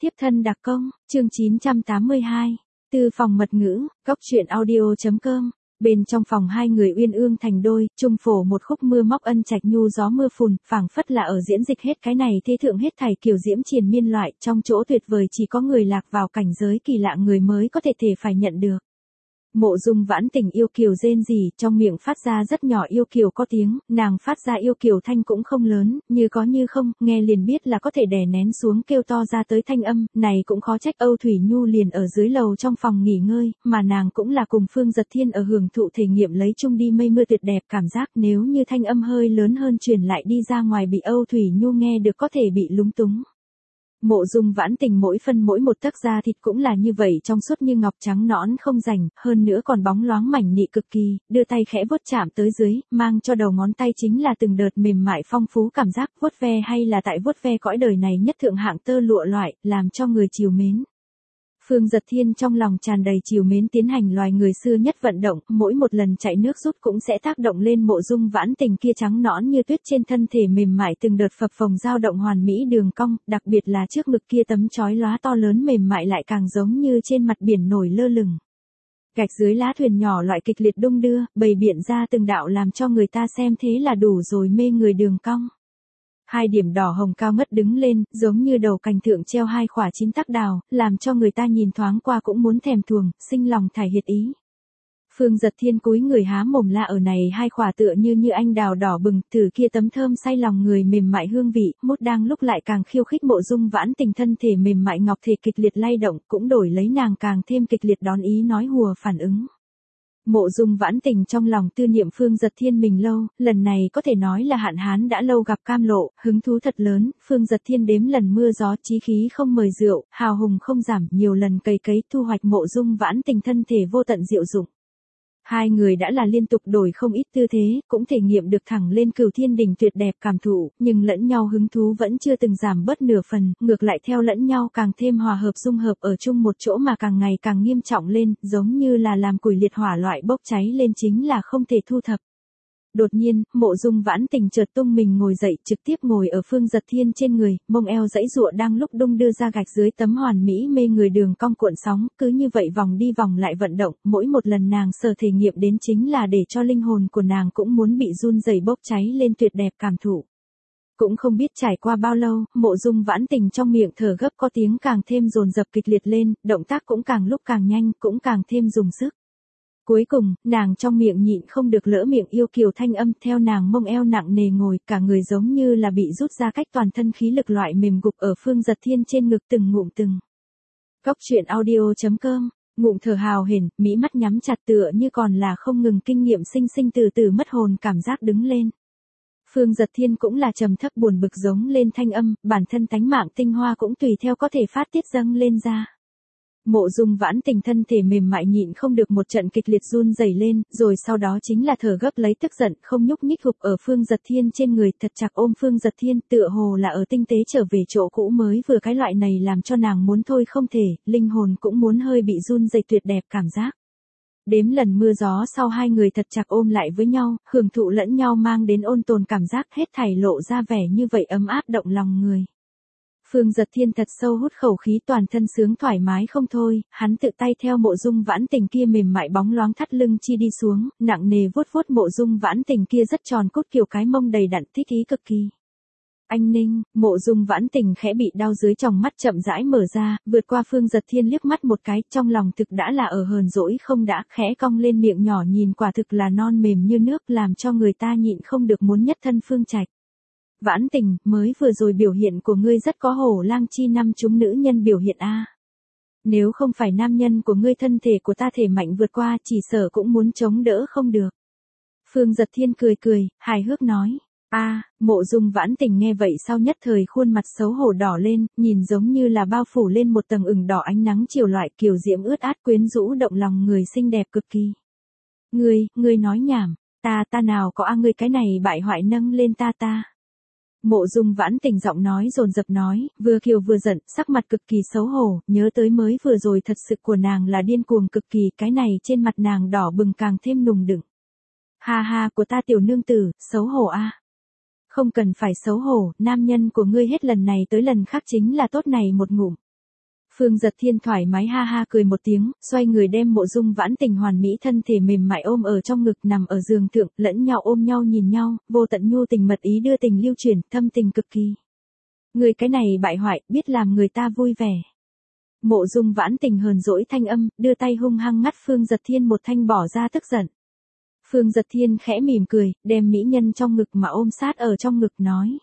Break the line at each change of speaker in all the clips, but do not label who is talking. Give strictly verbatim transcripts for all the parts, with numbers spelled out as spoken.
Tiếp thân đặc công, chương chín trăm tám mươi hai. Từ phòng mật ngữ, góc truyện audio.com. Bên trong phòng hai người uyên ương thành đôi, chung phổ một khúc mưa móc ân trạch nhu gió mưa phùn, phảng phất là ở diễn dịch hết cái này thế thượng hết thảy kiểu diễm triền miên loại, trong chỗ tuyệt vời chỉ có người lạc vào cảnh giới kỳ lạ người mới có thể thể phải nhận được. Mộ Dung Vãn Tình yêu kiều rên rỉ, trong miệng phát ra rất nhỏ yêu kiều có tiếng, nàng phát ra yêu kiều thanh cũng không lớn, như có như không, nghe liền biết là có thể đè nén xuống kêu to ra tới thanh âm, này cũng khó trách Âu Thủy Nhu liền ở dưới lầu trong phòng nghỉ ngơi, mà nàng cũng là cùng Phương Giật Thiên ở hưởng thụ thể nghiệm lấy chung đi mây mưa tuyệt đẹp cảm giác, nếu như thanh âm hơi lớn hơn truyền lại đi ra ngoài bị Âu Thủy Nhu nghe được có thể bị lúng túng. Mộ Dung Vãn Tình mỗi phân mỗi một tấc da thịt cũng là như vậy trong suốt như ngọc trắng nõn không rành, hơn nữa còn bóng loáng mảnh nị cực kỳ, đưa tay khẽ vuốt chạm tới dưới, mang cho đầu ngón tay chính là từng đợt mềm mại phong phú cảm giác vuốt ve hay là tại vuốt ve cõi đời này nhất thượng hạng tơ lụa loại, làm cho người trìu mến. Phương Giật Thiên trong lòng tràn đầy trìu mến tiến hành loài người xưa nhất vận động, mỗi một lần chạy nước rút cũng sẽ tác động lên Mộ Dung Vãn Tình kia trắng nõn như tuyết trên thân thể mềm mại từng đợt phập phồng dao động hoàn mỹ đường cong, đặc biệt là trước ngực kia tấm chói lóa to lớn mềm mại lại càng giống như trên mặt biển nổi lơ lửng. Gạch dưới lá thuyền nhỏ loại kịch liệt đung đưa, bày biện ra từng đạo làm cho người ta xem thế là đủ rồi mê người đường cong. Hai điểm đỏ hồng cao ngất đứng lên, giống như đầu cành thượng treo hai khỏa chín tắc đào, làm cho người ta nhìn thoáng qua cũng muốn thèm thuồng, sinh lòng thải hiệt ý. Phương Giật Thiên cúi người há mồm la ở này hai khỏa tựa như như anh đào đỏ bừng, thử kia tấm thơm say lòng người mềm mại hương vị, mốt đang lúc lại càng khiêu khích Mộ Dung Vãn Tình thân thể mềm mại ngọc thể kịch liệt lay động, cũng đổi lấy nàng càng thêm kịch liệt đón ý nói hùa phản ứng. Mộ Dung Vãn Tình trong lòng tư niệm Phương Giật Thiên mình lâu, lần này có thể nói là hạn hán đã lâu gặp cam lộ, hứng thú thật lớn, Phương Giật Thiên đếm lần mưa gió chí khí không mời rượu, hào hùng không giảm, nhiều lần cày cấy thu hoạch Mộ Dung Vãn Tình thân thể vô tận diệu dụng. Hai người đã là liên tục đổi không ít tư thế, cũng thể nghiệm được thẳng lên cửu thiên đỉnh tuyệt đẹp cảm thụ, nhưng lẫn nhau hứng thú vẫn chưa từng giảm bớt nửa phần, ngược lại theo lẫn nhau càng thêm hòa hợp dung hợp ở chung một chỗ mà càng ngày càng nghiêm trọng lên, giống như là làm củi liệt hỏa loại bốc cháy lên chính là không thể thu thập. Đột nhiên, Mộ Dung Vãn Tình chợt tung mình ngồi dậy, trực tiếp ngồi ở Phương Giật Thiên trên người, mông eo dãy giụa đang lúc đung đưa ra gạch dưới tấm hoàn mỹ mê người đường cong cuộn sóng, cứ như vậy vòng đi vòng lại vận động, mỗi một lần nàng sở thể nghiệm đến chính là để cho linh hồn của nàng cũng muốn bị run rẩy bốc cháy lên tuyệt đẹp cảm thụ. Cũng không biết trải qua bao lâu, Mộ Dung Vãn Tình trong miệng thở gấp có tiếng càng thêm dồn dập kịch liệt lên, động tác cũng càng lúc càng nhanh, cũng càng thêm dùng sức. Cuối cùng, nàng trong miệng nhịn không được lỡ miệng yêu kiều thanh âm theo nàng mông eo nặng nề ngồi, cả người giống như là bị rút ra cách toàn thân khí lực loại mềm gục ở Phương Giật Thiên trên ngực từng ngụm từng. Góc truyện audio.com, ngụm thở hào hển, mỹ mắt nhắm chặt tựa như còn là không ngừng kinh nghiệm sinh sinh từ từ mất hồn cảm giác đứng lên. Phương Giật Thiên cũng là trầm thấp buồn bực giống lên thanh âm, bản thân tánh mạng tinh hoa cũng tùy theo có thể phát tiết dâng lên ra. Mộ Dung Vãn Tình thân thể mềm mại nhịn không được một trận kịch liệt run rẩy lên, rồi sau đó chính là thở gấp lấy tức giận, không nhúc nhích gục ở Phương Giật Thiên trên người, thật chặt ôm Phương Giật Thiên, tựa hồ là ở tinh tế trở về chỗ cũ mới vừa cái loại này làm cho nàng muốn thôi không thể, linh hồn cũng muốn hơi bị run rẩy tuyệt đẹp cảm giác. Đếm lần mưa gió sau hai người thật chặt ôm lại với nhau, hưởng thụ lẫn nhau mang đến ôn tồn cảm giác hết thảy lộ ra vẻ như vậy ấm áp động lòng người. Phương Giật Thiên thật sâu hút khẩu khí toàn thân sướng thoải mái không thôi, hắn tự tay theo Mộ Dung Vãn Tình kia mềm mại bóng loáng thắt lưng chi đi xuống, nặng nề vuốt vuốt Mộ Dung Vãn Tình kia rất tròn cốt kiểu cái mông đầy đặn thích ý cực kỳ. Anh Ninh, Mộ Dung Vãn Tình khẽ bị đau dưới tròng mắt chậm rãi mở ra, vượt qua Phương Giật Thiên liếc mắt một cái, trong lòng thực đã là ở hờn dỗi không đã, khẽ cong lên miệng nhỏ nhìn quả thực là non mềm như nước làm cho người ta nhịn không được muốn nhất thân Phương Trạch. Vãn Tình, mới vừa rồi biểu hiện của ngươi rất có hổ lang chi năm chúng nữ nhân biểu hiện a. Nếu không phải nam nhân của ngươi thân thể của ta thể mạnh vượt qua, chỉ sợ cũng muốn chống đỡ không được. Phương Giật Thiên cười cười, hài hước nói. A, Mộ Dung Vãn Tình nghe vậy sau nhất thời khuôn mặt xấu hổ đỏ lên, nhìn giống như là bao phủ lên một tầng ửng đỏ ánh nắng chiều loại kiều diễm ướt át quyến rũ động lòng người xinh đẹp cực kỳ. Ngươi, ngươi nói nhảm, ta ta nào có a ngươi cái này bại hoại nâng lên ta ta. Mộ Dung Vãn Tình giọng nói dồn dập nói, vừa kiều vừa giận, sắc mặt cực kỳ xấu hổ, nhớ tới mới vừa rồi thật sự của nàng là điên cuồng cực kỳ, cái này trên mặt nàng đỏ bừng càng thêm nùng đựng. Ha ha của ta tiểu nương tử, xấu hổ a. Không cần phải xấu hổ, nam nhân của ngươi hết lần này tới lần khác chính là tốt này một ngụm. Phương Giật Thiên thoải mái ha ha cười một tiếng, xoay người đem Mộ Dung Vãn Tình hoàn mỹ thân thể mềm mại ôm ở trong ngực, nằm ở giường thượng, lẫn nhau ôm nhau nhìn nhau, vô tận nhu tình mật ý đưa tình lưu chuyển, thâm tình cực kỳ. Người cái này bại hoại, biết làm người ta vui vẻ. Mộ Dung Vãn Tình hờn dỗi thanh âm, đưa tay hung hăng ngắt Phương Giật Thiên một thanh bỏ ra tức giận. Phương Giật Thiên khẽ mỉm cười, đem mỹ nhân trong ngực mà ôm sát ở trong ngực nói.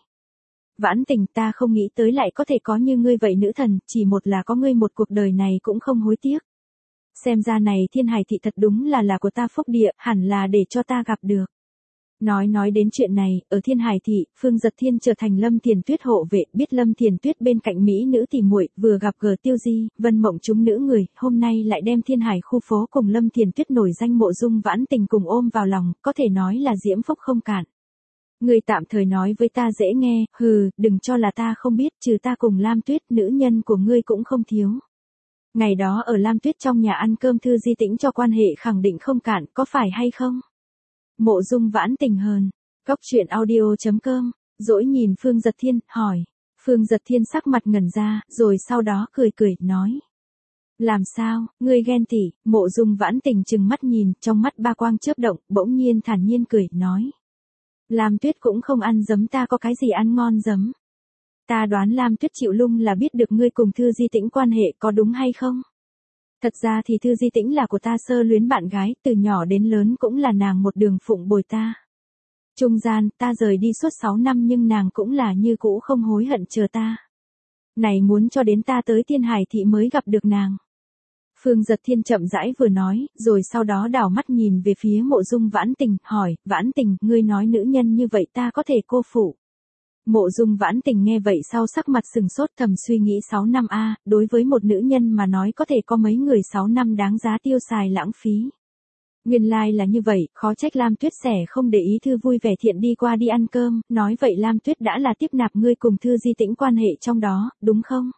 Vãn Tình, ta không nghĩ tới lại có thể có như ngươi vậy nữ thần, chỉ một là có ngươi một cuộc đời này cũng không hối tiếc. Xem ra này Thiên Hải thị thật đúng là là của ta phúc địa, hẳn là để cho ta gặp được. Nói nói đến chuyện này, ở Thiên Hải thị, Phương Giật Thiên trở thành Lâm Thiền Tuyết hộ vệ, biết Lâm Thiền Tuyết bên cạnh mỹ nữ tỷ muội vừa gặp Gờ Tiêu Di, Vân Mộng chúng nữ người, hôm nay lại đem Thiên Hải khu phố cùng Lâm Thiền Tuyết nổi danh Mộ Dung Vãn Tình cùng ôm vào lòng, có thể nói là diễm phúc không cạn. Ngươi tạm thời nói với ta dễ nghe, hừ, đừng cho là ta không biết, trừ ta cùng Lam Tuyết, nữ nhân của ngươi cũng không thiếu. Ngày đó ở Lam Tuyết trong nhà ăn cơm Thư Di Tĩnh cho quan hệ khẳng định không cạn, có phải hay không? Mộ Dung Vãn Tình hờn. Cóc truyện audio chấm com, dỗi nhìn Phương Giật Thiên, hỏi. Phương Giật Thiên sắc mặt ngẩn ra, rồi sau đó cười cười, nói. Làm sao, ngươi ghen tỉ? Mộ Dung Vãn Tình trừng mắt nhìn, trong mắt ba quang chớp động, bỗng nhiên thản nhiên cười, nói. Lam Tuyết cũng không ăn giấm, ta có cái gì ăn ngon giấm. Ta đoán Lam Tuyết chịu lung là biết được ngươi cùng Thư Di Tĩnh quan hệ, có đúng hay không? Thật ra thì Thư Di Tĩnh là của ta sơ luyến bạn gái, từ nhỏ đến lớn cũng là nàng một đường phụng bồi ta. Trung gian, ta rời đi suốt sáu năm nhưng nàng cũng là như cũ không hối hận chờ ta. Này muốn cho đến ta tới Thiên Hải thị mới gặp được nàng. Phương Giật Thiên chậm rãi vừa nói, rồi sau đó đảo mắt nhìn về phía Mộ Dung Vãn Tình, hỏi, Vãn Tình, ngươi nói nữ nhân như vậy ta có thể cô phụ. Mộ Dung Vãn Tình nghe vậy sau sắc mặt sừng sốt, thầm suy nghĩ sáu năm a, đối với một nữ nhân mà nói có thể có mấy người sáu năm đáng giá tiêu xài lãng phí. Nguyên lai like là như vậy, khó trách Lam Tuyết sẻ không để ý Thư vui vẻ thiện đi qua đi ăn cơm, nói vậy Lam Tuyết đã là tiếp nạp ngươi cùng Thư Di Tĩnh quan hệ trong đó, đúng không?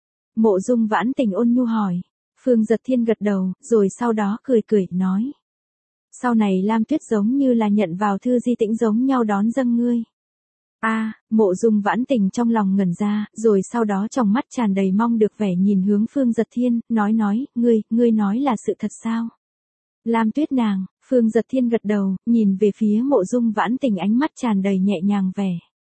Mộ Dung Vãn Tình ôn nhu hỏi. Phương Giật Thiên gật đầu, rồi sau đó cười cười, nói. Sau này Lam Tuyết giống như là nhận vào Thư Di Tĩnh giống nhau đón dâng ngươi. A, à, Mộ Dung Vãn Tình trong lòng ngẩn ra, rồi sau đó trong mắt tràn đầy mong được vẻ nhìn hướng Phương Giật Thiên, nói nói, ngươi, ngươi nói là sự thật sao? Lam Tuyết nàng, Phương Giật Thiên gật đầu, nhìn về phía Mộ Dung Vãn Tình ánh mắt tràn đầy nhẹ nhàng vẻ.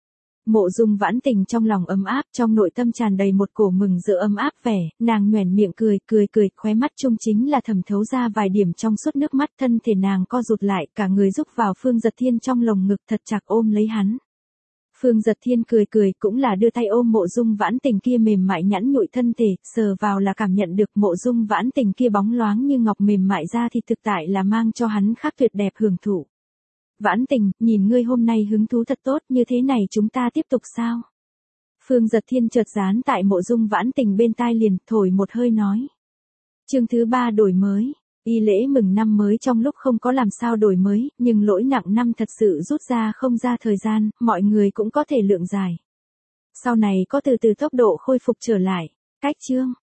Mộ Dung Vãn Tình trong lòng ấm áp, trong nội tâm tràn đầy một cổ mừng rỡ ấm áp vẻ, nàng nhoẻn miệng cười, cười cười, khóe mắt trung chính là thẩm thấu ra vài điểm trong suốt nước mắt, thân thể nàng co rụt lại, cả người rúc vào Phương Giật Thiên trong lồng ngực thật chặt ôm lấy hắn. Phương Giật Thiên cười cười, cũng là đưa tay ôm Mộ Dung Vãn Tình kia mềm mại nhẵn nhụi thân thể, sờ vào là cảm nhận được Mộ Dung Vãn Tình kia bóng loáng như ngọc mềm mại ra thì thực tại là mang cho hắn khác tuyệt đẹp hưởng thụ. Vãn Tình, nhìn ngươi hôm nay hứng thú thật tốt, như thế này chúng ta tiếp tục sao? Phương Giật Thiên chợt dán tại Mộ Dung Vãn Tình bên tai liền, thổi một hơi nói. Chương thứ ba đổi mới. Y lễ mừng năm mới trong lúc không có làm sao đổi mới, nhưng lỗi nặng năm thật sự rút ra không ra thời gian, mọi người cũng có thể lượng giải. Sau này có từ từ tốc độ khôi phục trở lại. Cách chương.